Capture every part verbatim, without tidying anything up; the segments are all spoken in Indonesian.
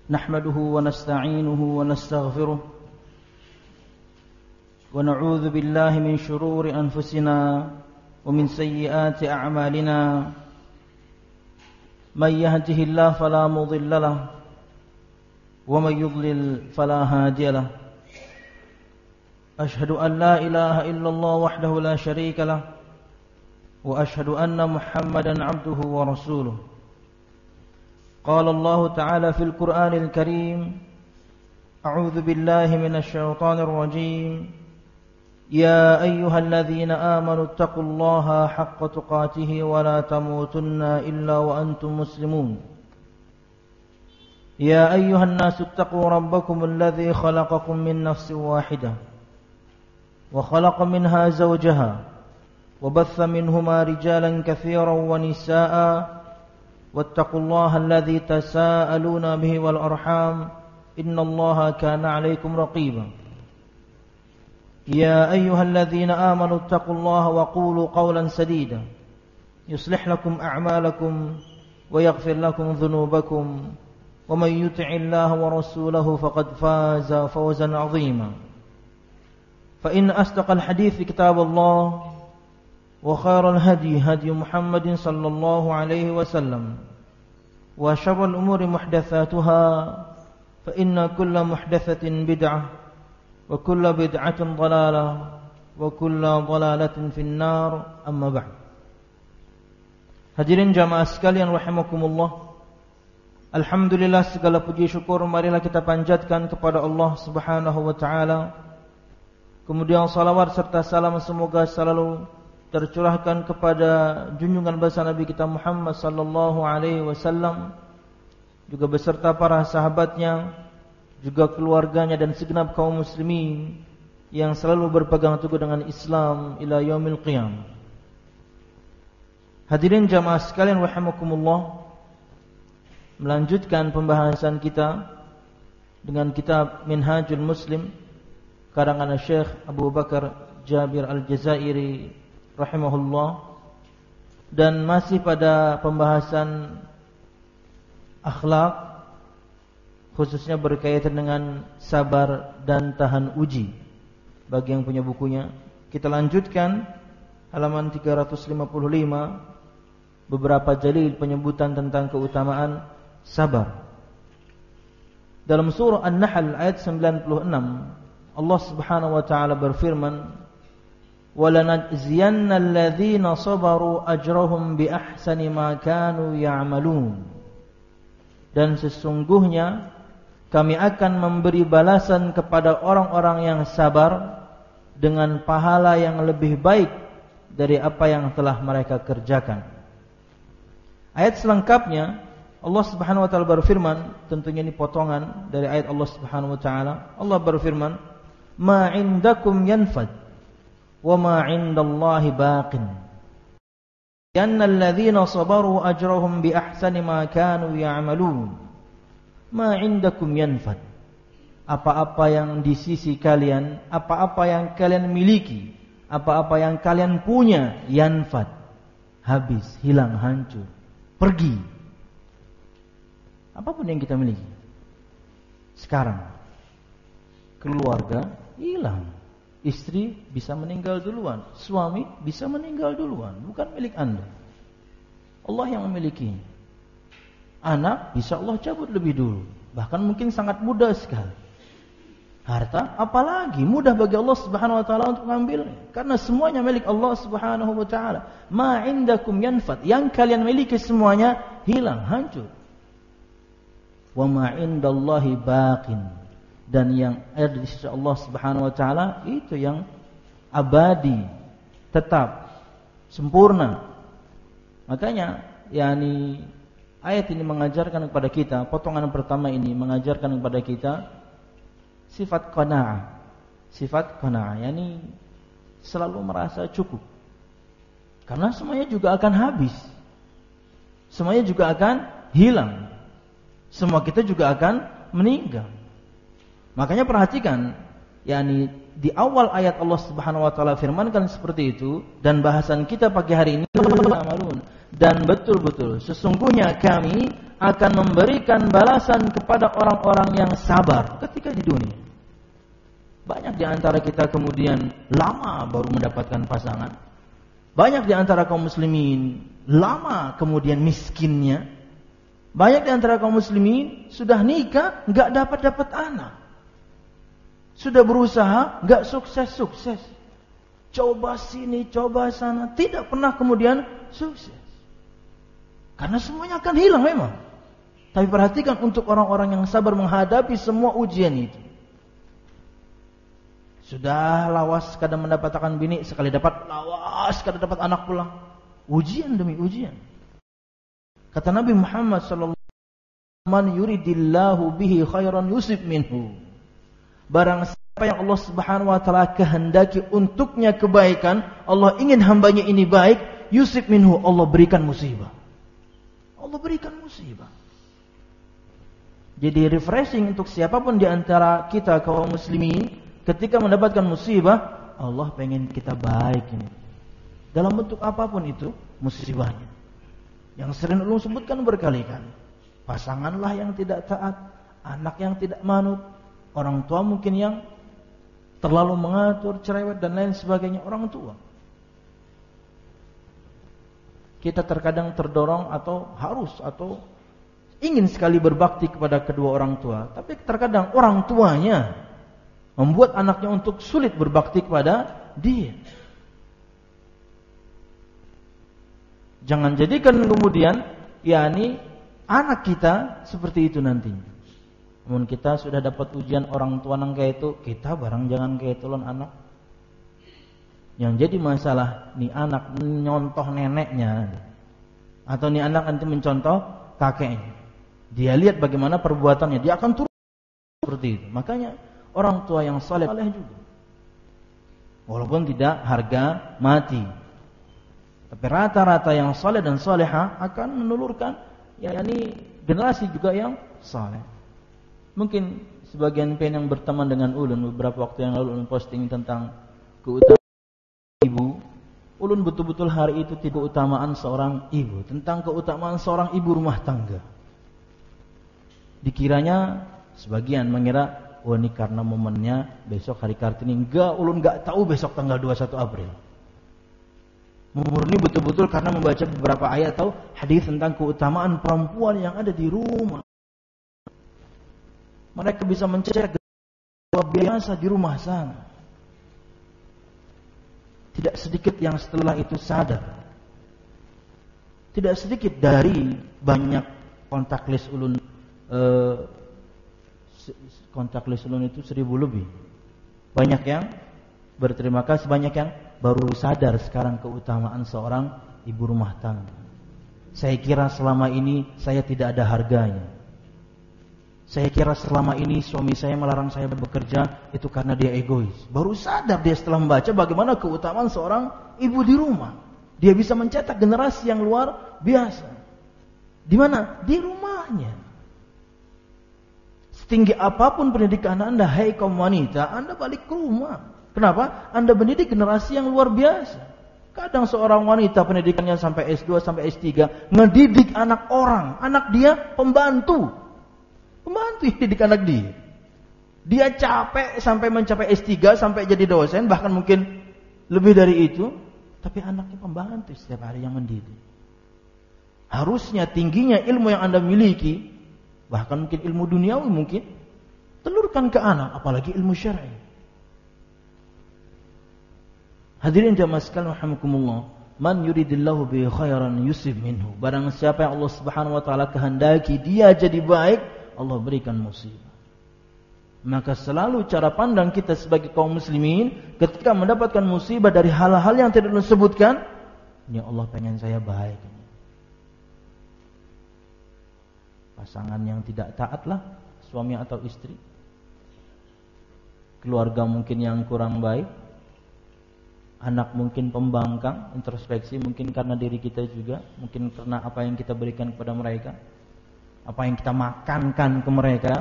نحمده ونستعينه ونستغفره ونعوذ بالله من شرور أنفسنا ومن سيئات أعمالنا من يهده الله فلا مضل له ومن يضلل فلا هادي له أشهد أن لا إله إلا الله وحده لا شريك له وأشهد أن محمدا عبده ورسوله قال الله تعالى في القرآن الكريم أعوذ بالله من الشيطان الرجيم يا أيها الذين آمنوا اتقوا الله حق تقاته ولا تموتن إلا وأنتم مسلمون يا أيها الناس اتقوا ربكم الذي خلقكم من نفس واحدة وخلق منها زوجها وبث منهما رجالا كثيرا ونساء واتقوا الله الذي تساءلون به والأرحام إن الله كان عليكم رقيبا يا أيها الذين آمنوا اتقوا الله وقولوا قولا سديدا يصلح لكم أعمالكم ويغفر لكم ذنوبكم ومن يطع الله ورسوله فقد فاز فوزا عظيما فإن أصدق الحديث كتاب الله وخير الهدي هدي محمد صلى الله عليه وسلم وشر الأمور محدثاتها فإن كل محدثة بدعة وكل بدعة ضلالة وكل ضلالة في النار أما بعد. Hadirin jamaah sekalian rahimakumullah, alhamdulillah segala puji syukur marilah kita panjatkan kepada Allah Subhanahu wa taala. Kemudian salawat serta salam semoga selalu tercurahkan kepada junjungan besar Nabi kita Muhammad sallallahu alaihi wasallam, juga beserta para sahabatnya, juga keluarganya dan segenap kaum muslimin yang selalu berpegang teguh dengan Islam ila yaumil qiyamah. Hadirin jamaah sekalian rahimakumullah, melanjutkan pembahasan kita dengan kitab Minhajul Muslim karangan Syekh Abu Bakar Jabir Al-Jazairi rahimahullah, dan masih pada pembahasan akhlak, khususnya berkaitan dengan sabar dan tahan uji. Bagi yang punya bukunya, kita lanjutkan halaman tiga ratus lima puluh lima, beberapa dalil penyebutan tentang keutamaan sabar. Dalam surah An-Nahl ayat sembilan puluh enam, Allah Subhanahu wa taala berfirman, وَلَنَجْزِيَنَّ الَّذِينَ صَبَرُوا أَجْرَهُمْ بِأَحْسَنِ مَا كَانُوا يَعْمَلُونَ. Dan sesungguhnya kami akan memberi balasan kepada orang-orang yang sabar dengan pahala yang lebih baik dari apa yang telah mereka kerjakan. Ayat selengkapnya Allah Subhanahu wa taala berfirman, tentunya ini potongan dari ayat Allah Subhanahu wa taala. Allah berfirman, "Ma 'indakum yanfad wa ma 'indallahi baqin. Yanna alladhina sabaru ajrahum bi ahsani ma kanu ya'malun." Ma 'indakum yanfad. Apa-apa yang di sisi kalian, apa-apa yang kalian miliki, apa-apa yang kalian punya, yanfad, habis, hilang, hancur, pergi. Apapun yang kita miliki sekarang, keluarga hilang. Istri bisa meninggal duluan, suami bisa meninggal duluan, bukan milik Anda. Allah yang memiliki. Anak bisa Allah cabut lebih dulu, bahkan mungkin sangat mudah sekali. Harta apalagi mudah bagi Allah Subhanahu wa taala untuk mengambilnya, karena semuanya milik Allah Subhanahu wa taala. Ma 'indakum yanfad, yang kalian miliki semuanya hilang, hancur. Wa ma 'indallahi baqin, dan yang ada di sisi Allah Subhanahu wa taala itu yang abadi, tetap, sempurna. Makanya yakni ayat ini mengajarkan kepada kita, potongan pertama ini mengajarkan kepada kita sifat qanaah. Sifat qanaah yakni selalu merasa cukup. Karena semuanya juga akan habis. Semuanya juga akan hilang. Semua kita juga akan meninggal. Makanya perhatikan, yakni di awal ayat Allah Subhanahu wa taala firmankan seperti itu, dan bahasan kita pagi hari ini, dan betul-betul sesungguhnya kami akan memberikan balasan kepada orang-orang yang sabar ketika di dunia. Banyak di antara kita kemudian lama baru mendapatkan pasangan. Banyak di antara kaum muslimin lama kemudian miskinnya. Banyak di antara kaum muslimin sudah nikah enggak dapat-dapat anak. Sudah berusaha enggak sukses-sukses. Coba sini, coba sana, tidak pernah kemudian sukses. Karena semuanya akan hilang memang. Tapi perhatikan untuk orang-orang yang sabar menghadapi semua ujian itu. Sudah lawas kadang mendapatkan bini, sekali dapat lawas kadang dapat anak pulang. Ujian demi ujian. Kata Nabi Muhammad sallallahu alaihi wasallam, "Man yuridillahu bihi khairan yusib minhu." Barang siapa yang Allah Subhanahu wa taala kehendaki untuknya kebaikan, Allah ingin hambanya ini baik, yusib minhu, Allah berikan musibah. Allah berikan musibah. Jadi refreshing untuk siapapun di antara kita kaum muslimin ketika mendapatkan musibah, Allah pengen kita baik ini. Dalam bentuk apapun itu musibahnya. Yang sering ulun sebutkan berkali-kali. Pasanganlah yang tidak taat, anak yang tidak manut, orang tua mungkin yang terlalu mengatur, cerewet dan lain sebagainya, orang tua. Kita terkadang terdorong atau harus atau ingin sekali berbakti kepada kedua orang tua, tapi terkadang orang tuanya membuat anaknya untuk sulit berbakti kepada dia. Jangan jadikan kemudian yakni anak kita seperti itu nantinya. Namun kita sudah dapat ujian orang tua nang kayak itu, kita barang jangan kayak itu lon anak. Yang jadi masalah nih anak nyontoh neneknya atau nih anak nanti mencontoh kakeknya. Dia lihat bagaimana perbuatannya, dia akan turun seperti itu. Makanya orang tua yang saleh juga, walaupun tidak harga mati, tapi rata-rata yang saleh dan saleha akan menelurkan yakni generasi juga yang saleh. Mungkin sebagian pen yang berteman dengan ulun beberapa waktu yang lalu ulun posting tentang keutamaan ibu. Ulun betul-betul hari itu tidak keutamaan seorang ibu, tentang keutamaan seorang ibu rumah tangga. Dikiranya sebagian mengira, wah ini karena momennya besok hari Kartini. Enggak, ulun enggak tahu besok tanggal dua puluh satu April. Murni betul-betul karena membaca beberapa ayat atau hadis tentang keutamaan perempuan yang ada di rumah. Mereka bisa mencetak luar biasa di rumah sana. Tidak sedikit yang setelah itu sadar. Tidak sedikit dari banyak kontak list ulun, eh, kontak list ulun itu seribu lebih. Banyak yang berterima kasih, banyak yang baru sadar sekarang keutamaan seorang ibu rumah tangga. Saya kira selama ini saya tidak ada harganya. Saya kira selama ini suami saya melarang saya bekerja itu karena dia egois. Baru sadar dia setelah membaca bagaimana keutamaan seorang ibu di rumah. Dia bisa mencetak generasi yang luar biasa. Di mana? Di rumahnya. Setinggi apapun pendidikan Anda, hai kaum wanita, Anda balik ke rumah. Kenapa? Anda mendidik generasi yang luar biasa. Kadang seorang wanita pendidikannya sampai S dua, sampai S tiga, ngedidik anak orang. Anak dia pembantu. Pembantu yang didik anak dia. Dia capek sampai mencapai S tiga, sampai jadi dosen, bahkan mungkin lebih dari itu. Tapi anaknya pembantu setiap hari yang mendidik. Harusnya tingginya ilmu yang Anda miliki, bahkan mungkin ilmu duniawi mungkin, telurkan ke anak, apalagi ilmu syar'i. Hadirin jamaah sekalian rahimakumullah, man yuridillahu bihi khairan yusib minhu. Barang siapa yang Allah Subhanahu wa taala kehendaki dia jadi baik, Allah berikan musibah. Maka selalu cara pandang kita sebagai kaum muslimin ketika mendapatkan musibah dari hal-hal yang tidak disebutkan, ya Allah pengen saya baik. Pasangan yang tidak taatlah, suami atau istri. Keluarga mungkin yang kurang baik. Anak mungkin pembangkang, introspeksi mungkin karena diri kita juga, mungkin karena apa yang kita berikan kepada mereka, apa yang kita makankan ke mereka.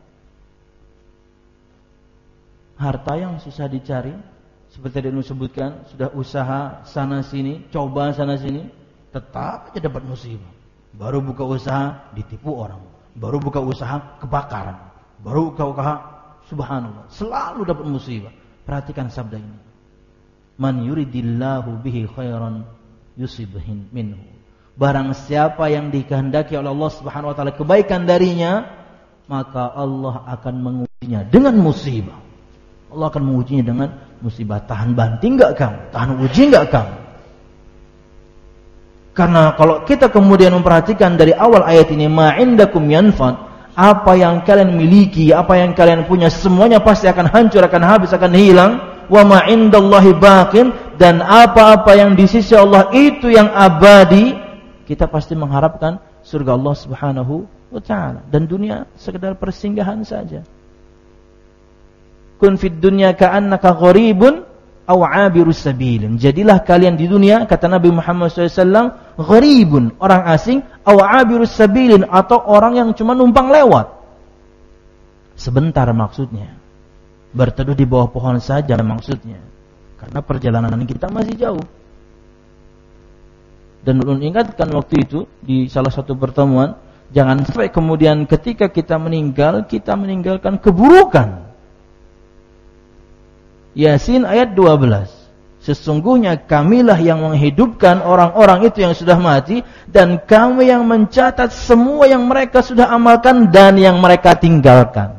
Harta yang susah dicari, seperti yang disebutkan, sudah usaha sana sini, coba sana sini, tetap aja dapat musibah. Baru buka usaha ditipu orang. Baru buka usaha kebakaran. Baru buka usaha, subhanallah, selalu dapat musibah. Perhatikan sabda ini. Man yuridillahu bihi khairan yusibhin minhu. Barang siapa yang dikehendaki oleh Allah Subhanahu wa taala kebaikan darinya, maka Allah akan mengujinya dengan musibah. Allah akan mengujinya dengan musibah. Tahan banting enggak kamu? Tahan uji enggak kamu? Karena kalau kita kemudian memperhatikan dari awal ayat ini, ma indakum yanfad, apa yang kalian miliki, apa yang kalian punya, semuanya pasti akan hancur, akan habis, akan hilang. Wa ma indallahi baqin, dan apa-apa yang di sisi Allah itu yang abadi. Kita pasti mengharapkan surga Allah Subhanahu wa taala, dan dunia sekedar persinggahan saja. Kun fid dunya ka'annaka gharibun aw 'abirus sabilin. Jadilah kalian di dunia, kata Nabi Muhammad shallallahu alaihi wasallam, gharibun, orang asing, aw 'abirus sabilin, atau orang yang cuma numpang lewat. Sebentar maksudnya. Berteduh di bawah pohon saja maksudnya. Karena perjalanan kita masih jauh. Dan ulun ingatkan waktu itu di salah satu pertemuan, jangan sampai kemudian ketika kita meninggal, kita meninggalkan keburukan. Yasin ayat dua belas. Sesungguhnya kamilah yang menghidupkan orang-orang itu yang sudah mati, dan kami yang mencatat semua yang mereka sudah amalkan dan yang mereka tinggalkan.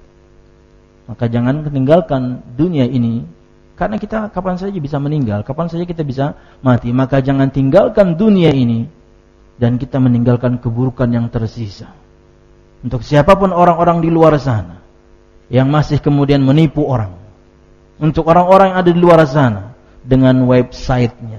Maka jangan meninggalkan dunia ini, karena kita kapan saja bisa meninggal, kapan saja kita bisa mati. Maka jangan tinggalkan dunia ini dan kita meninggalkan keburukan yang tersisa. Untuk siapapun orang-orang di luar sana yang masih kemudian menipu orang, untuk orang-orang yang ada di luar sana dengan websitenya,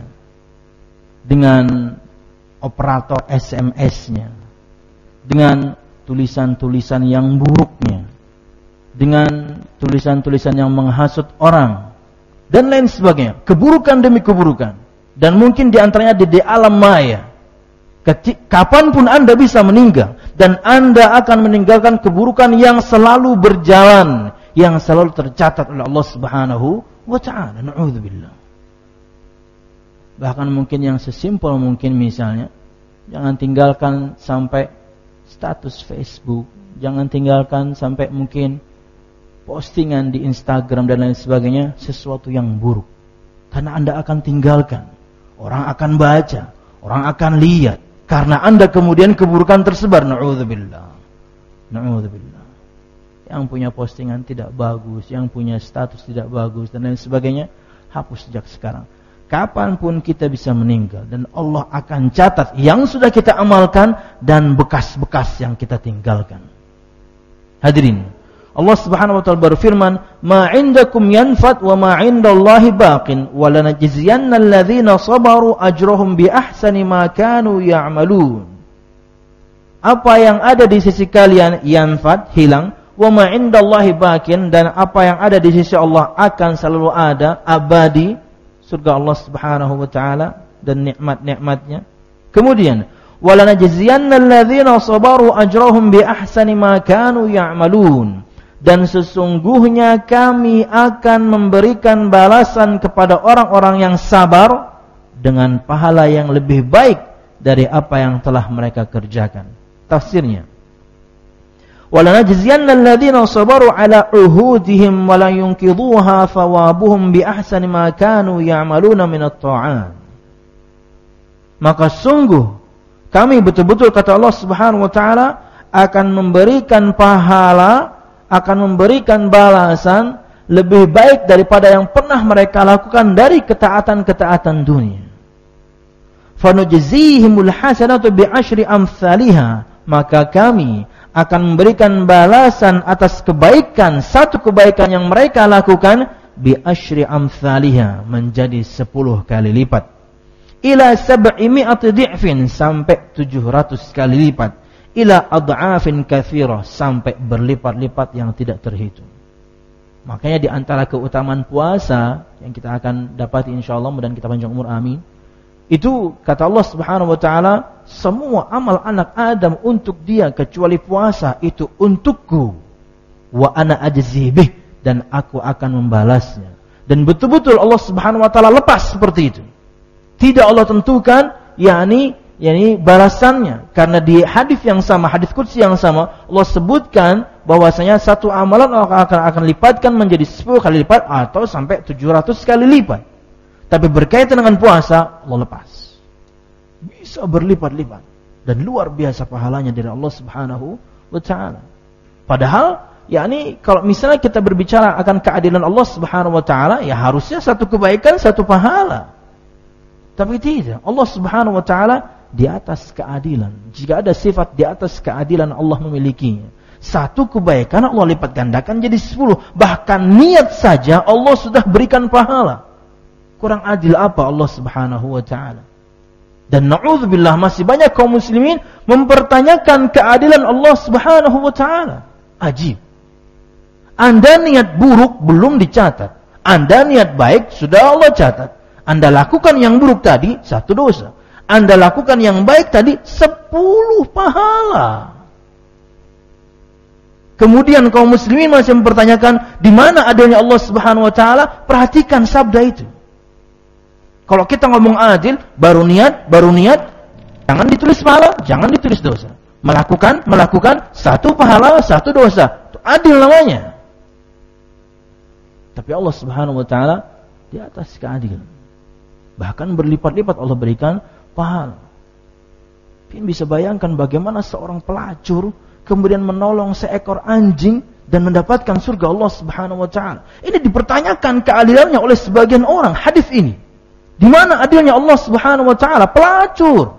dengan operator S M S-nya, dengan tulisan-tulisan yang buruknya, dengan tulisan-tulisan yang menghasut orang, dan lain sebagainya, keburukan demi keburukan. Dan mungkin diantaranya di, di alam maya. Ketik, kapanpun Anda bisa meninggal, dan Anda akan meninggalkan keburukan yang selalu berjalan, yang selalu tercatat oleh Allah Subhanahu wa ta'ala. Na'udzubillah. Bahkan mungkin yang sesimpel mungkin misalnya, jangan tinggalkan sampai status Facebook, jangan tinggalkan sampai mungkin postingan di Instagram dan lain sebagainya, sesuatu yang buruk. Karena Anda akan tinggalkan. Orang akan baca, orang akan lihat. Karena Anda kemudian keburukan tersebar. Na'udzubillah. Na'udzubillah. Yang punya postingan tidak bagus, yang punya status tidak bagus dan lain sebagainya, hapus sejak sekarang. Kapanpun kita bisa meninggal, dan Allah akan catat yang sudah kita amalkan dan bekas-bekas yang kita tinggalkan. Hadirin, Allah Subhanahu wa taala berfirman, "Ma 'indakum yanfad wa ma 'indallahi baqin wa lanajziyanna alladhina sabaru ajrahum bi ahsani ma kanu ya'malun." Apa yang ada di sisi kalian yanfad, hilang, wa ma 'indallahi baqin, dan apa yang ada di sisi Allah akan selalu ada, abadi, surga Allah Subhanahu wa taala dan nikmat-nikmatnya. Kemudian, wa lanajziyanna alladhina sabaru ajrahum bi ahsani ma kanu ya'malun. Dan sesungguhnya kami akan memberikan balasan kepada orang-orang yang sabar dengan pahala yang lebih baik dari apa yang telah mereka kerjakan. Tafsirnya, وَلَنَجْزِيَنَّ الَّذِينَ صَبَرُوا عَلَى عُهُودِهِمْ وَلَا يُنْقِضُوهَا ثَوَابُهُمْ بِأَحْسَنِ مَا كَانُوا يَعْمَلُونَ مِنَ الطَّاعَاتِ. Maka sungguh kami betul-betul, kata Allah Subhanahu wa taala, akan memberikan pahala, akan memberikan balasan lebih baik daripada yang pernah mereka lakukan dari ketaatan-ketaatan dunia. فَنُجْزِيهِمُ الْحَسَنَةُ بِعَشْرِ أَمْثَالِهَا. Maka kami akan memberikan balasan atas kebaikan, satu kebaikan yang mereka lakukan, bi'ashri amthaliha, menjadi sepuluh kali lipat. Ila sab'imi'ati di'fin, sampai tujuh ratus kali lipat. Ila ad'afin kathirah, sampai berlipat-lipat yang tidak terhitung. Makanya di antara keutamaan puasa yang kita akan dapati insyaallah, mudah kita panjang umur, amin. Itu kata Allah Subhanahu wa taala, semua amal anak Adam untuk dia kecuali puasa itu untukku. Wa ana ajzi bih, dan aku akan membalasnya. Dan betul-betul Allah Subhanahu wa taala lepas seperti itu. Tidak Allah tentukan, yakni yakni balasannya. Karena di hadis yang sama, hadis qudsi yang sama, Allah sebutkan bahwasanya satu amalan Allah akan akan lipatkan menjadi sepuluh kali lipat atau sampai tujuh ratus kali lipat. Tapi berkaitan dengan puasa, Allah lepas. Bisa berlipat-lipat dan luar biasa pahalanya dari Allah Subhanahu wa taala. Padahal yakni kalau misalnya kita berbicara akan keadilan Allah Subhanahu wa taala, ya harusnya satu kebaikan satu pahala. Tapi tidak. Allah Subhanahu wa taala di atas keadilan. Jika ada sifat di atas keadilan Allah memilikinya. Satu kebaikan Allah lipat gandakan jadi sepuluh. Bahkan niat saja Allah sudah berikan pahala. Kurang adil apa Allah Subhanahu wa taala? Dan na'udzubillah masih banyak kaum muslimin mempertanyakan keadilan Allah Subhanahu wa taala. Ajib. Anda niat buruk belum dicatat. Anda niat baik sudah Allah catat. Anda lakukan yang buruk tadi satu dosa. Anda lakukan yang baik tadi sepuluh pahala. Kemudian kaum muslimin masih mempertanyakan di mana adanya Allah Subhanahu wa taala? Perhatikan sabda itu. Kalau kita ngomong adil, baru niat, baru niat, jangan ditulis pahala, jangan ditulis dosa. Melakukan, melakukan satu pahala, satu dosa. Itu adil namanya. Tapi Allah Subhanahu wa taala di atas keadilan. Bahkan berlipat-lipat Allah berikan pahala. Kalian bisa bayangkan bagaimana seorang pelacur kemudian menolong seekor anjing dan mendapatkan surga Allah Subhanahu wa taala. Ini dipertanyakan keadilannya oleh sebagian orang hadis ini. Di mana adilnya Allah Subhanahu wa taala? Pelacur.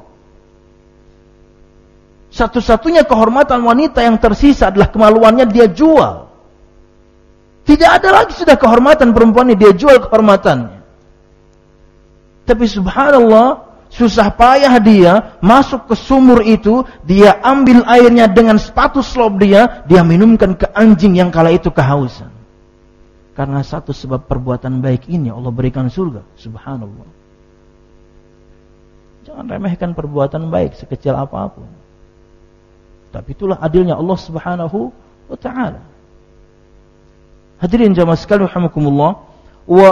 Satu-satunya kehormatan wanita yang tersisa adalah kemaluannya dia jual. Tidak ada lagi sudah kehormatan perempuannya, dia jual kehormatannya. Tapi subhanallah, susah payah dia masuk ke sumur itu, dia ambil airnya dengan sepatu slop dia, dia minumkan ke anjing yang kala itu kehausan. Karena satu sebab perbuatan baik ini Allah berikan surga. Subhanallah. Jangan remehkan perbuatan baik sekecil apapun. Tapi itulah adilnya Allah Subhanahu wa taala. Hadirin jamaah sekalian rahimakumullah, wa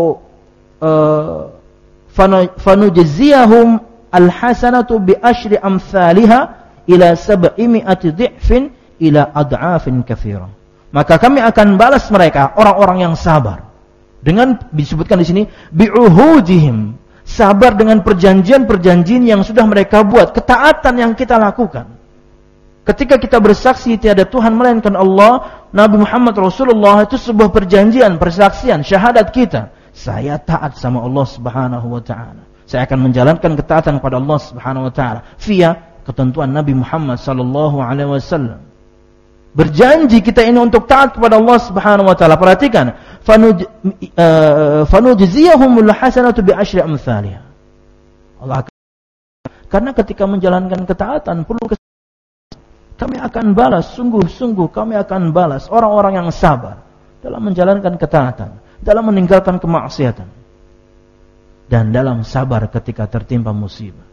fanujziyahum alhasanatu bi asyri amsalha ila sab'imi'ati dhi'fin ila ad'afin katsirah. Maka kami akan balas mereka orang-orang yang sabar. Dengan disebutkan di sini bi'uhudihim, sabar dengan perjanjian-perjanjian yang sudah mereka buat, ketaatan yang kita lakukan. Ketika kita bersaksi tiada Tuhan melainkan Allah, Nabi Muhammad Rasulullah, itu sebuah perjanjian, persaksian, syahadat kita. Saya taat sama Allah Subhanahu wa taala. Saya akan menjalankan ketaatan kepada Allah Subhanahu wa taala via ketentuan Nabi Muhammad sallallahu alaihi wasallam. Berjanji kita ini untuk taat kepada Allah Subhanahu wa taala. Perhatikan, fanuj uh, fanujziyahumul hasanatu bi asyri amsalha. Allah akan, karena ketika menjalankan ketaatan perlu kes- kami akan balas, sungguh-sungguh kami akan balas orang-orang yang sabar dalam menjalankan ketaatan, dalam meninggalkan kemaksiatan, dan dalam sabar ketika tertimpa musibah.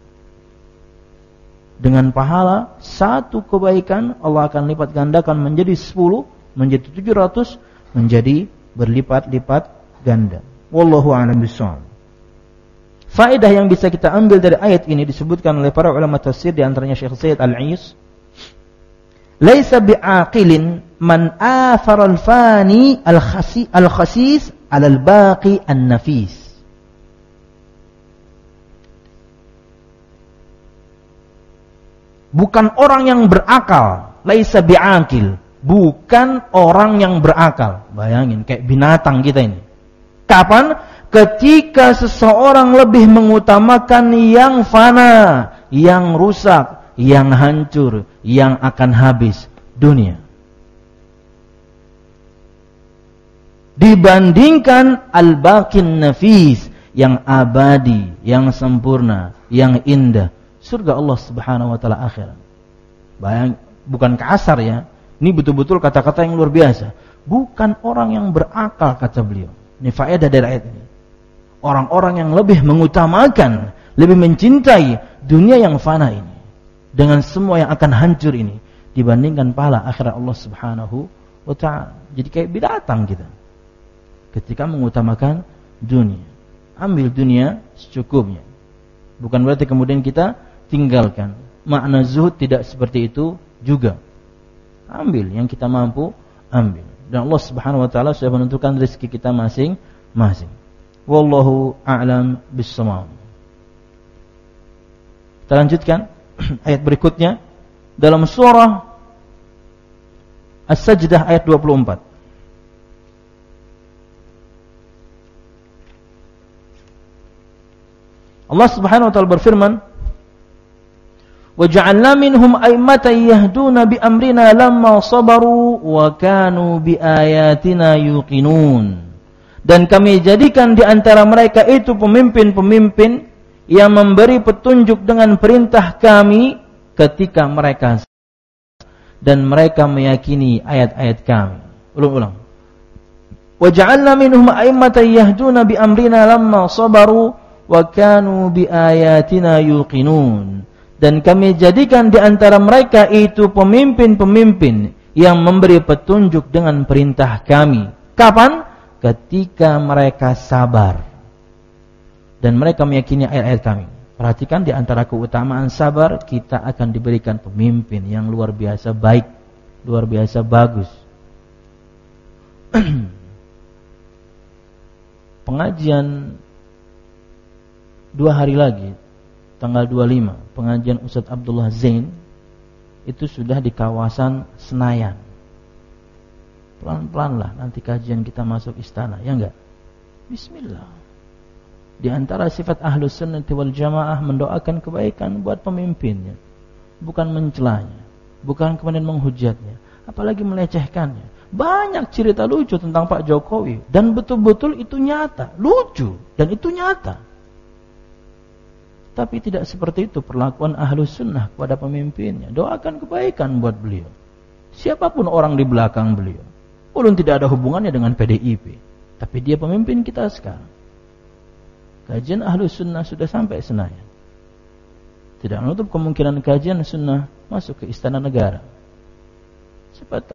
Dengan pahala satu kebaikan Allah akan lipat gandakan menjadi sepuluh, menjadi tujuh ratus, menjadi berlipat-lipat ganda. Wallahu a'lam bishawab. Faedah yang bisa kita ambil dari ayat ini disebutkan oleh para ulama tafsir, di antaranya Syekh Said Al-Ais. Laisa bi'aqilin man afara al-fani al-khasi al-khasis 'ala al-baqi an-nafis. Bukan orang yang berakal, laisa bi'aqil, bukan orang yang berakal. Bayangin kayak binatang kita ini. Kapan? Ketika seseorang lebih mengutamakan yang fana, yang rusak, yang hancur, yang akan habis, dunia, dibandingkan al-baqin nafis, yang abadi, yang sempurna, yang indah, surga Allah Subhanahu wa taala akhirat. Bayang, bukan kasar ya. Ini betul-betul kata-kata yang luar biasa. Bukan orang yang berakal, kata beliau. Ini faedah dari ayat ini. Orang-orang yang lebih mengutamakan, lebih mencintai dunia yang fana ini, dengan semua yang akan hancur ini, dibandingkan pahala akhirat Allah Subhanahu wa taala. Jadi kayak binatang kita. Ketika mengutamakan dunia, ambil dunia secukupnya. Bukan berarti kemudian kita tinggalkan. Makna zuhud tidak seperti itu juga. Ambil yang kita mampu, ambil. Dan Allah Subhanahu wa taala sudah menentukan rezeki kita masing-masing. Wallahu a'lam bis-shawab. Kita lanjutkan ayat berikutnya dalam surah As-Sajdah ayat dua puluh empat. Allah Subhanahu wa taala berfirman, "Wa ja'alna minhum a'immatan yahduna bi amrina lamma sabaru wa kanu bi ayatina yuqinun." Dan kami jadikan di antara mereka itu pemimpin-pemimpin yang memberi petunjuk dengan perintah kami ketika mereka dan mereka meyakini ayat-ayat kami. Ulang-ulang. Wa ja'alna minhum a'immatan yahduna bi amrina lamma sabaru wa kanu bi ayatina yuqinun. Dan kami jadikan di antara mereka itu pemimpin-pemimpin yang memberi petunjuk dengan perintah kami. Kapan? Ketika mereka sabar dan mereka meyakini ayat-ayat kami. Perhatikan di antara keutamaan sabar, kita akan diberikan pemimpin yang luar biasa baik, luar biasa bagus. Pengajian dua hari lagi, tanggal dua puluh lima, pengajian Ustadz Abdullah Zain itu sudah di kawasan Senayan. Pelan-pelan lah nanti kajian kita masuk istana, ya enggak? Bismillah. Di antara sifat Ahlus Sunnati wal Jamaah mendoakan kebaikan buat pemimpinnya, bukan mencelanya, bukan kemudian menghujatnya, apalagi melecehkannya. Banyak cerita lucu tentang Pak Jokowi dan betul-betul itu nyata, lucu dan itu nyata. Tapi tidak seperti itu perlakuan Ahlus Sunnah kepada pemimpinnya. Doakan kebaikan buat beliau, siapapun orang di belakang beliau, walaupun tidak ada hubungannya dengan P D I P, tapi dia pemimpin kita sekarang. Kajian Ahlus Sunnah sudah sampai Senayan. Tidak menutup kemungkinan kajian Sunnah masuk ke Istana Negara. Cepat